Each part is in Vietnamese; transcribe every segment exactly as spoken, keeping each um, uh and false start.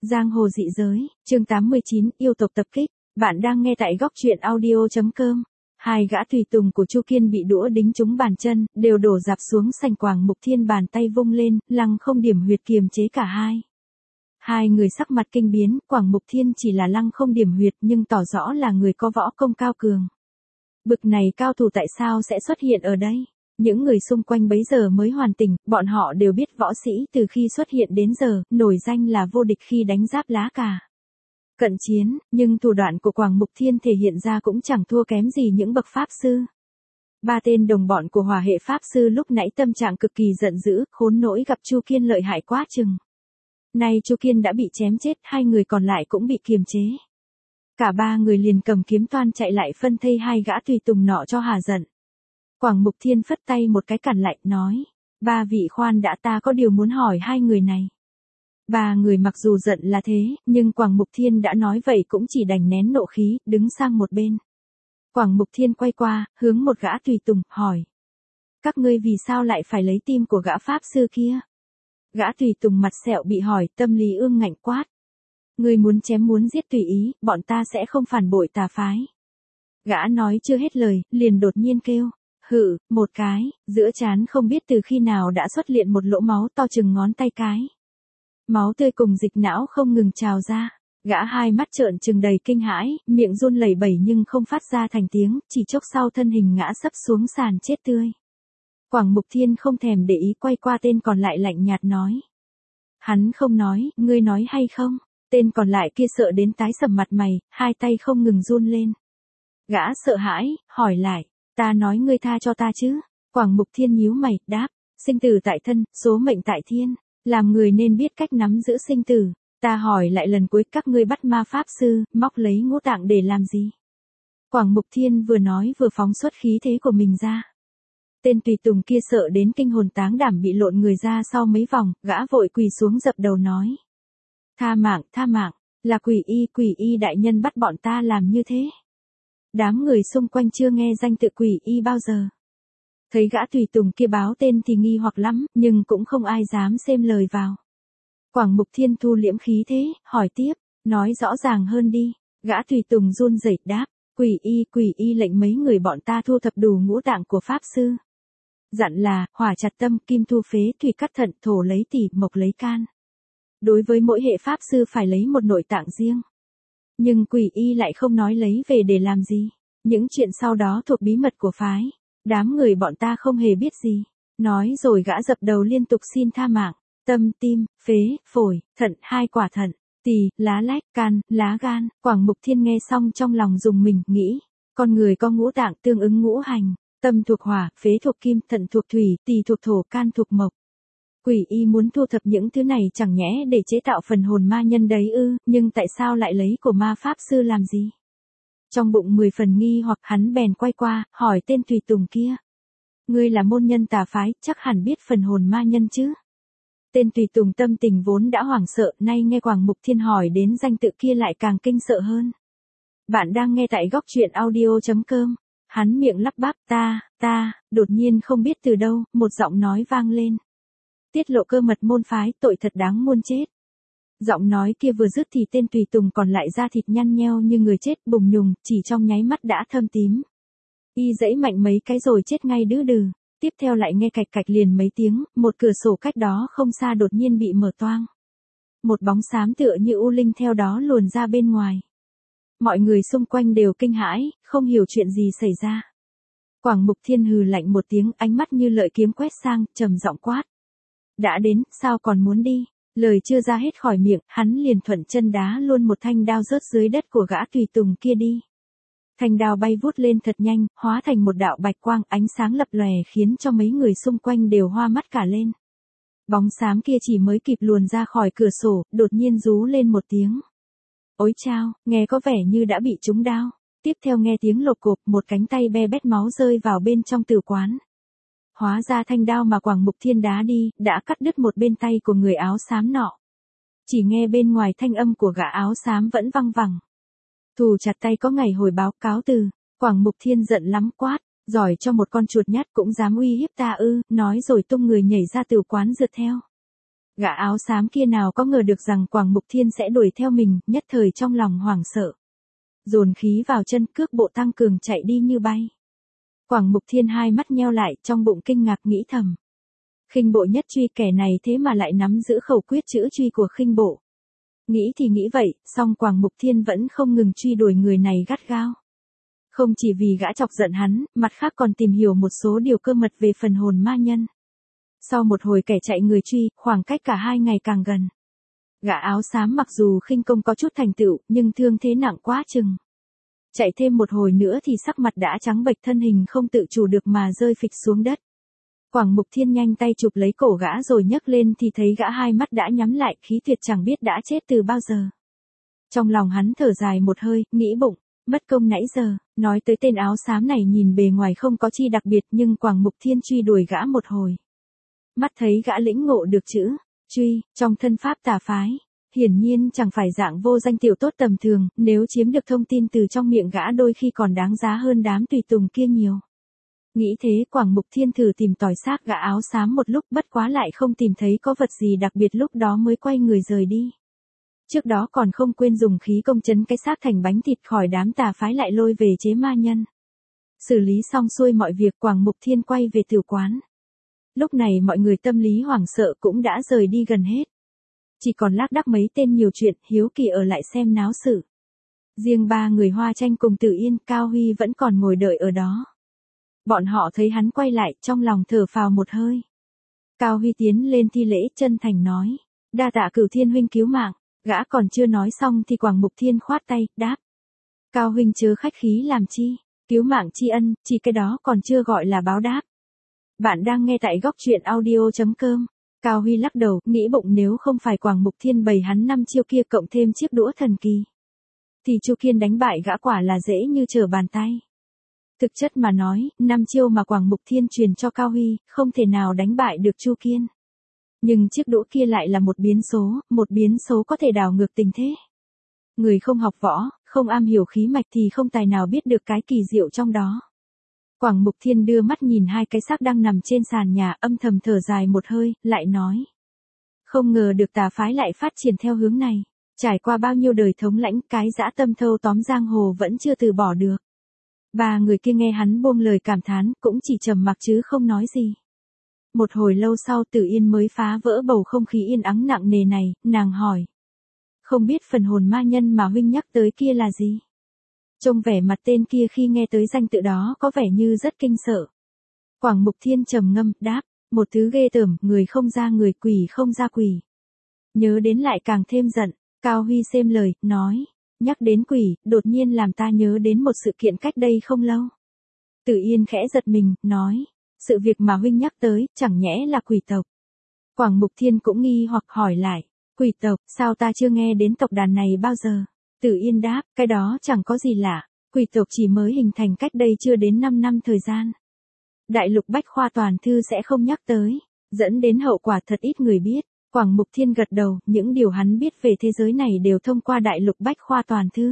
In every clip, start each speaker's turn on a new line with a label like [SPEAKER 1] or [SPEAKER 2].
[SPEAKER 1] Giang hồ dị giới, chương tám mươi chín, yêu tộc tập kích. Bạn đang nghe tại góc truyện audio chấm com. Hai gã tùy tùng của Chu Kiên bị đũa đính trúng bàn chân, đều đổ dạp xuống sành. Quảng Mục Thiên bàn tay vung lên, lăng không điểm huyệt kiềm chế cả hai. Hai người sắc mặt kinh biến, Quảng Mục Thiên chỉ là lăng không điểm huyệt nhưng tỏ rõ là người có võ công cao cường. Bực này cao thủ tại sao sẽ xuất hiện ở đây? Những người xung quanh bấy giờ mới hoàn tỉnh, bọn họ đều biết võ sĩ từ khi xuất hiện đến giờ, nổi danh là vô địch khi đánh giáp lá cà. Cận chiến, nhưng thủ đoạn của Quảng Mục Thiên thể hiện ra cũng chẳng thua kém gì những bậc pháp sư. Ba tên đồng bọn của hỏa hệ pháp sư lúc nãy tâm trạng cực kỳ giận dữ, khốn nỗi gặp Chu Kiên lợi hại quá chừng. Nay Chu Kiên đã bị chém chết, hai người còn lại cũng bị kiềm chế. Cả ba người liền cầm kiếm toan chạy lại phân thây hai gã tùy tùng nọ cho hà giận. Quảng Mục Thiên phất tay một cái cản lại, nói, ba vị khoan đã, ta có điều muốn hỏi hai người này. Ba người mặc dù giận là thế, nhưng Quảng Mục Thiên đã nói vậy cũng chỉ đành nén nộ khí, đứng sang một bên. Quảng Mục Thiên quay qua, hướng một gã tùy tùng, hỏi. Các ngươi vì sao lại phải lấy tim của gã pháp sư kia? Gã tùy tùng mặt sẹo bị hỏi, tâm lý ương ngạnh quát. Ngươi muốn chém muốn giết tùy ý, bọn ta sẽ không phản bội tà phái. Gã nói chưa hết lời, liền đột nhiên kêu. Hự, một cái, giữa trán không biết từ khi nào đã xuất hiện một lỗ máu to chừng ngón tay cái. Máu tươi cùng dịch não không ngừng trào ra. Gã hai mắt trợn trừng đầy kinh hãi, miệng run lẩy bẩy nhưng không phát ra thành tiếng, chỉ chốc sau thân hình ngã sấp xuống sàn chết tươi. Quảng Mục Thiên không thèm để ý, quay qua tên còn lại lạnh nhạt nói. Hắn không nói, ngươi nói hay không? Tên còn lại kia sợ đến tái sầm mặt mày, hai tay không ngừng run lên. Gã sợ hãi, hỏi lại. Ta nói ngươi tha cho ta chứ? Quảng Mục Thiên nhíu mày, đáp, sinh tử tại thân, số mệnh tại thiên, làm người nên biết cách nắm giữ sinh tử. Ta hỏi lại lần cuối, các ngươi bắt ma pháp sư, móc lấy ngũ tạng để làm gì? Quảng Mục Thiên vừa nói vừa phóng xuất khí thế của mình ra. Tên tùy tùng kia sợ đến kinh hồn táng đảm bị lộn người ra sau mấy vòng, gã vội quỳ xuống dập đầu nói. Tha mạng, tha mạng, là quỷ y, quỷ y đại nhân bắt bọn ta làm như thế. Đám người xung quanh chưa nghe danh tự quỷ y bao giờ. Thấy gã tùy tùng kia báo tên thì nghi hoặc lắm, nhưng cũng không ai dám xêm lời vào. Quảng Mục Thiên thu liễm khí thế, hỏi tiếp, nói rõ ràng hơn đi. Gã tùy tùng run rẩy đáp, quỷ y, quỷ y lệnh mấy người bọn ta thu thập đủ ngũ tạng của pháp sư. Dặn là, hỏa chặt tâm, kim thu phế, thủy cắt thận, thổ lấy tỳ, mộc lấy can. Đối với mỗi hệ pháp sư phải lấy một nội tạng riêng. Nhưng quỷ y lại không nói lấy về để làm gì. Những chuyện sau đó thuộc bí mật của phái. Đám người bọn ta không hề biết gì. Nói rồi gã dập đầu liên tục xin tha mạng. Tâm, tim, phế, phổi, thận, hai quả thận, tỳ, lá lách, can, lá gan. Quảng Mục Thiên nghe xong trong lòng rùng mình, nghĩ. Con người có ngũ tạng tương ứng ngũ hành. Tâm thuộc hỏa, phế thuộc kim, thận thuộc thủy, tỳ thuộc thổ, can thuộc mộc. Quỷ y muốn thu thập những thứ này chẳng nhẽ để chế tạo phần hồn ma nhân đấy ư, nhưng tại sao lại lấy của ma pháp sư làm gì? Trong bụng mười phần nghi hoặc, hắn bèn quay qua, hỏi tên tùy tùng kia. Ngươi là môn nhân tà phái, chắc hẳn biết phần hồn ma nhân chứ? Tên tùy tùng tâm tình vốn đã hoảng sợ, nay nghe Quảng Mục Thiên hỏi đến danh tự kia lại càng kinh sợ hơn. Bạn đang nghe tại góc truyện audio chấm com. Hắn miệng lắp bắp, ta, ta, đột nhiên không biết từ đâu, một giọng nói vang lên. Tiết lộ cơ mật môn phái, tội thật đáng muôn chết. Giọng nói kia vừa dứt thì tên tùy tùng còn lại da thịt nhăn nheo như người chết, bùng nhùng, chỉ trong nháy mắt đã thâm tím. Y giãy mạnh mấy cái rồi chết ngay đứ đừ. Tiếp theo lại nghe cạch cạch liền mấy tiếng, một cửa sổ cách đó không xa đột nhiên bị mở toang. Một bóng xám tựa như u linh theo đó luồn ra bên ngoài. Mọi người xung quanh đều kinh hãi, không hiểu chuyện gì xảy ra. Quảng Mục Thiên hừ lạnh một tiếng, ánh mắt như lợi kiếm quét sang, trầm giọng quát. Đã đến, sao còn muốn đi? Lời chưa ra hết khỏi miệng, hắn liền thuận chân đá luôn một thanh đao rớt dưới đất của gã tùy tùng kia đi. Thanh đao bay vút lên thật nhanh, hóa thành một đạo bạch quang, ánh sáng lập lòe khiến cho mấy người xung quanh đều hoa mắt cả lên. Bóng xám kia chỉ mới kịp luồn ra khỏi cửa sổ, đột nhiên rú lên một tiếng. Ôi chao, nghe có vẻ như đã bị trúng đao. Tiếp theo nghe tiếng lột cộp, một cánh tay be bét máu rơi vào bên trong tử quán. Hóa ra thanh đao mà Quảng Mục Thiên đá đi, đã cắt đứt một bên tay của người áo xám nọ. Chỉ nghe bên ngoài thanh âm của gã áo xám vẫn văng vẳng. Thù chặt tay có ngày hồi báo, cáo từ. Quảng Mục Thiên giận lắm quát, giỏi cho một con chuột nhắt cũng dám uy hiếp ta ư, nói rồi tung người nhảy ra tử quán rượt theo. Gã áo xám kia nào có ngờ được rằng Quảng Mục Thiên sẽ đuổi theo mình, nhất thời trong lòng hoảng sợ. Dồn khí vào chân, cước bộ tăng cường chạy đi như bay. Quảng Mục Thiên hai mắt nheo lại, trong bụng kinh ngạc nghĩ thầm. Khinh bộ nhất truy, kẻ này thế mà lại nắm giữ khẩu quyết chữ truy của khinh bộ. Nghĩ thì nghĩ vậy, song Quảng Mục Thiên vẫn không ngừng truy đuổi người này gắt gao. Không chỉ vì gã chọc giận hắn, mặt khác còn tìm hiểu một số điều cơ mật về phần hồn ma nhân. Sau một hồi kẻ chạy người truy, khoảng cách cả hai ngày càng gần. Gã áo xám mặc dù khinh công có chút thành tựu, nhưng thương thế nặng quá chừng. Chạy thêm một hồi nữa thì sắc mặt đã trắng bệch, thân hình không tự chủ được mà rơi phịch xuống đất. Quảng Mục Thiên nhanh tay chụp lấy cổ gã rồi nhấc lên thì thấy gã hai mắt đã nhắm lại, khí tuyệt chẳng biết đã chết từ bao giờ. Trong lòng hắn thở dài một hơi, nghĩ bụng, mất công nãy giờ, nói tới tên áo xám này nhìn bề ngoài không có chi đặc biệt nhưng Quảng Mục Thiên truy đuổi gã một hồi. Mắt thấy gã lĩnh ngộ được chữ truy trong thân pháp tà phái, hiển nhiên chẳng phải dạng vô danh tiểu tốt tầm thường, nếu chiếm được thông tin từ trong miệng gã đôi khi còn đáng giá hơn đám tùy tùng kia nhiều. Nghĩ thế Quảng Mục Thiên thử tìm tòi xác gã áo xám một lúc, bất quá lại không tìm thấy có vật gì đặc biệt, lúc đó mới quay người rời đi. Trước đó còn không quên dùng khí công chấn cái xác thành bánh thịt, khỏi đám tà phái lại lôi về chế ma nhân. Xử lý xong xuôi mọi việc, Quảng Mục Thiên quay về tử quán. Lúc này mọi người tâm lý hoảng sợ cũng đã rời đi gần hết. Chỉ còn lác đác mấy tên nhiều chuyện, hiếu kỳ ở lại xem náo sự. Riêng ba người Hoa Tranh cùng Tử Yên, Cao Huy vẫn còn ngồi đợi ở đó. Bọn họ thấy hắn quay lại, trong lòng thở phào một hơi. Cao Huy tiến lên thi lễ chân thành nói, đa tạ Cửu Thiên huynh cứu mạng. Gã còn chưa nói xong thì Quảng Mục Thiên khoát tay, đáp. Cao huynh chớ khách khí làm chi, cứu mạng tri ân, chỉ cái đó còn chưa gọi là báo đáp. Bạn đang nghe tại góc truyện audio chấm com. Cao Huy lắc đầu, nghĩ bụng nếu không phải Quảng Mục Thiên bày hắn năm chiêu kia cộng thêm chiếc đũa thần kỳ, thì Chu Kiên đánh bại gã quả là dễ như trở bàn tay. Thực chất mà nói, năm chiêu mà Quảng Mục Thiên truyền cho Cao Huy, không thể nào đánh bại được Chu Kiên. Nhưng chiếc đũa kia lại là một biến số, một biến số có thể đảo ngược tình thế. Người không học võ, không am hiểu khí mạch thì không tài nào biết được cái kỳ diệu trong đó. Quảng Mục Thiên đưa mắt nhìn hai cái xác đang nằm trên sàn nhà, âm thầm thở dài một hơi, lại nói. Không ngờ được tà phái lại phát triển theo hướng này. Trải qua bao nhiêu đời thống lãnh, cái dã tâm thâu tóm giang hồ vẫn chưa từ bỏ được. Ba người kia nghe hắn buông lời cảm thán, cũng chỉ trầm mặc chứ không nói gì. Một hồi lâu sau Tử Yên mới phá vỡ bầu không khí yên ắng nặng nề này, nàng hỏi. Không biết phần hồn ma nhân mà huynh nhắc tới kia là gì? Trông vẻ mặt tên kia khi nghe tới danh tự đó có vẻ như rất kinh sợ. Quảng Mục Thiên trầm ngâm, đáp, một thứ ghê tởm, người không ra người, quỷ không ra quỷ. Nhớ đến lại càng thêm giận, Cao Huy xem lời, nói, nhắc đến quỷ, đột nhiên làm ta nhớ đến một sự kiện cách đây không lâu. Tử Yên khẽ giật mình, nói, sự việc mà huynh nhắc tới, chẳng nhẽ là quỷ tộc. Quảng Mục Thiên cũng nghi hoặc hỏi lại, quỷ tộc, sao ta chưa nghe đến tộc đàn này bao giờ? Tử Yên đáp, cái đó chẳng có gì lạ, quỷ tộc chỉ mới hình thành cách đây chưa đến năm năm thời gian. Đại lục Bách Khoa Toàn Thư sẽ không nhắc tới, dẫn đến hậu quả thật ít người biết. Quảng Mục Thiên gật đầu, những điều hắn biết về thế giới này đều thông qua Đại lục Bách Khoa Toàn Thư.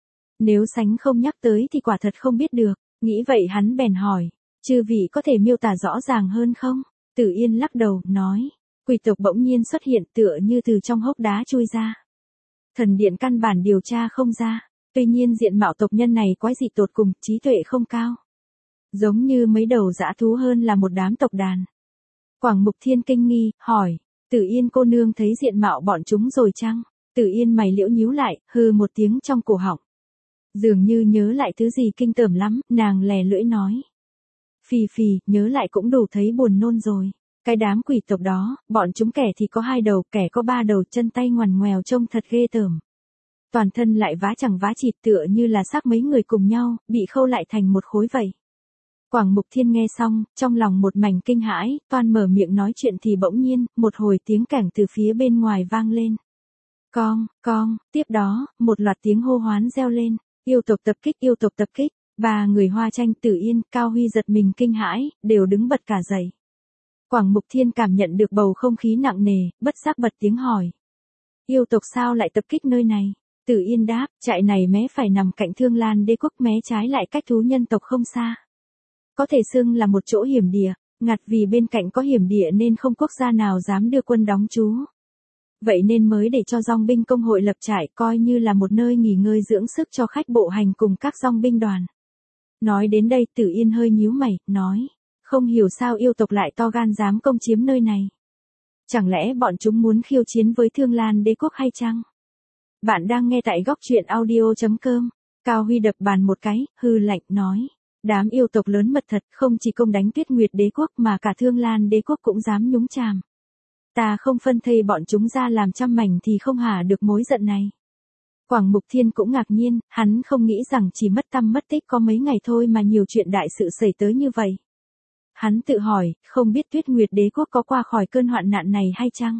[SPEAKER 1] Nếu sánh không nhắc tới thì quả thật không biết được, nghĩ vậy hắn bèn hỏi, chư vị có thể miêu tả rõ ràng hơn không? Tử Yên lắc đầu, nói, quỷ tộc bỗng nhiên xuất hiện tựa như từ trong hốc đá chui ra. Thần điện căn bản điều tra không ra, tuy nhiên diện mạo tộc nhân này quái dị tột cùng, trí tuệ không cao. Giống như mấy đầu dã thú hơn là một đám tộc đàn. Quảng Mục Thiên kinh nghi, hỏi, Tử Yên cô nương thấy diện mạo bọn chúng rồi chăng? Tử Yên mày liễu nhíu lại, hừ một tiếng trong cổ họng. Dường như nhớ lại thứ gì kinh tởm lắm, nàng lè lưỡi nói. Phì phì, nhớ lại cũng đủ thấy buồn nôn rồi. Cái đám quỷ tộc đó, bọn chúng kẻ thì có hai đầu, kẻ có ba đầu, chân tay ngoằn ngoèo trông thật ghê tởm. Toàn thân lại vá chẳng vá chịt tựa như là xác mấy người cùng nhau, bị khâu lại thành một khối vậy. Quảng Mục Thiên nghe xong, trong lòng một mảnh kinh hãi, toan mở miệng nói chuyện thì bỗng nhiên, một hồi tiếng cảnh từ phía bên ngoài vang lên. Con, con, tiếp đó, một loạt tiếng hô hoán reo lên, yêu tộc tập kích, yêu tộc tập kích, ba người Hoa Tranh, Tử Yên, Cao Huy giật mình kinh hãi, đều đứng bật cả dậy. Quảng Mục Thiên cảm nhận được bầu không khí nặng nề, bất giác bật tiếng hỏi. Yêu tộc sao lại tập kích nơi này? Tử Yên đáp, trại này mé phải nằm cạnh Thương Lan Đế quốc, mé trái lại cách thú nhân tộc không xa. Có thể xưng là một chỗ hiểm địa, ngặt vì bên cạnh có hiểm địa nên không quốc gia nào dám đưa quân đóng trú. Vậy nên mới để cho dong binh công hội lập trại coi như là một nơi nghỉ ngơi dưỡng sức cho khách bộ hành cùng các dong binh đoàn. Nói đến đây Tử Yên hơi nhíu mày, nói. Không hiểu sao yêu tộc lại to gan dám công chiếm nơi này. Chẳng lẽ bọn chúng muốn khiêu chiến với Thương Lan đế quốc hay chăng? Bạn đang nghe tại góc truyện audio.com. Cao Huy đập bàn một cái, hư lạnh, nói. Đám yêu tộc lớn mật thật, không chỉ công đánh Tuyết Nguyệt đế quốc mà cả Thương Lan đế quốc cũng dám nhúng chàm. Ta không phân thây bọn chúng ra làm trăm mảnh thì không hả được mối giận này. Quảng Mục Thiên cũng ngạc nhiên, hắn không nghĩ rằng chỉ mất tăm mất tích có mấy ngày thôi mà nhiều chuyện đại sự xảy tới như vậy. Hắn tự hỏi, không biết Tuyết Nguyệt đế quốc có qua khỏi cơn hoạn nạn này hay chăng?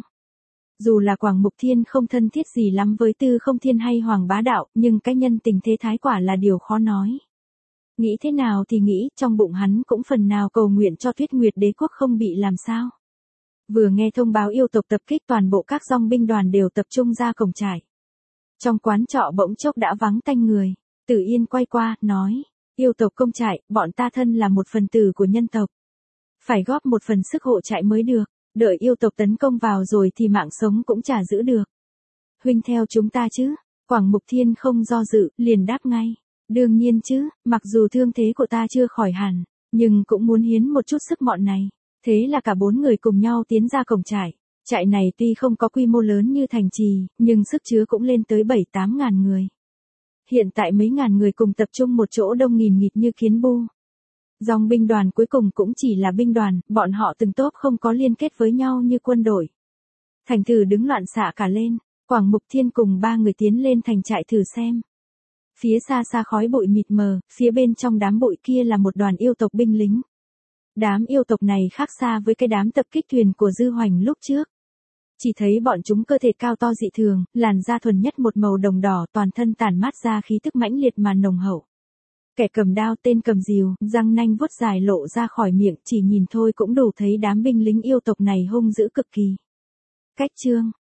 [SPEAKER 1] Dù là Quảng Mục Thiên không thân thiết gì lắm với Tư Không Thiên hay Hoàng Bá Đạo, nhưng cái nhân tình thế thái quả là điều khó nói. Nghĩ thế nào thì nghĩ, trong bụng hắn cũng phần nào cầu nguyện cho Tuyết Nguyệt đế quốc không bị làm sao. Vừa nghe thông báo yêu tộc tập kích toàn bộ các dong binh đoàn đều tập trung ra cổng trại. Trong quán trọ bỗng chốc đã vắng tanh người. Tử Yên quay qua, nói. Yêu tộc công trại, bọn ta thân là một phần tử của nhân tộc. Phải góp một phần sức hộ trại mới được. Đợi yêu tộc tấn công vào rồi thì mạng sống cũng chả giữ được. Huynh theo chúng ta chứ? Quảng Mục Thiên không do dự, liền đáp ngay. Đương nhiên chứ, mặc dù thương thế của ta chưa khỏi hẳn, nhưng cũng muốn hiến một chút sức mọn này. Thế là cả bốn người cùng nhau tiến ra cổng trại. Trại này tuy không có quy mô lớn như thành trì, nhưng sức chứa cũng lên tới bảy tám ngàn người. Hiện tại mấy ngàn người cùng tập trung một chỗ đông nghìn nghịt như kiến bu. Dòng binh đoàn cuối cùng cũng chỉ là binh đoàn, bọn họ từng tốp không có liên kết với nhau như quân đội. Thành thử đứng loạn xạ cả lên, Quảng Mục Thiên cùng ba người tiến lên thành trại thử xem. Phía xa xa khói bụi mịt mờ, phía bên trong đám bụi kia là một đoàn yêu tộc binh lính. Đám yêu tộc này khác xa với cái đám tập kích thuyền của Dư Hoành lúc trước. Chỉ thấy bọn chúng cơ thể cao to dị thường, làn da thuần nhất một màu đồng đỏ, toàn thân tản mát ra khí tức mãnh liệt mà nồng hậu. Kẻ cầm đao tên cầm rìu, răng nanh vuốt dài lộ ra khỏi miệng, chỉ nhìn thôi cũng đủ thấy đám binh lính yêu tộc này hung dữ cực kỳ. Cách chương,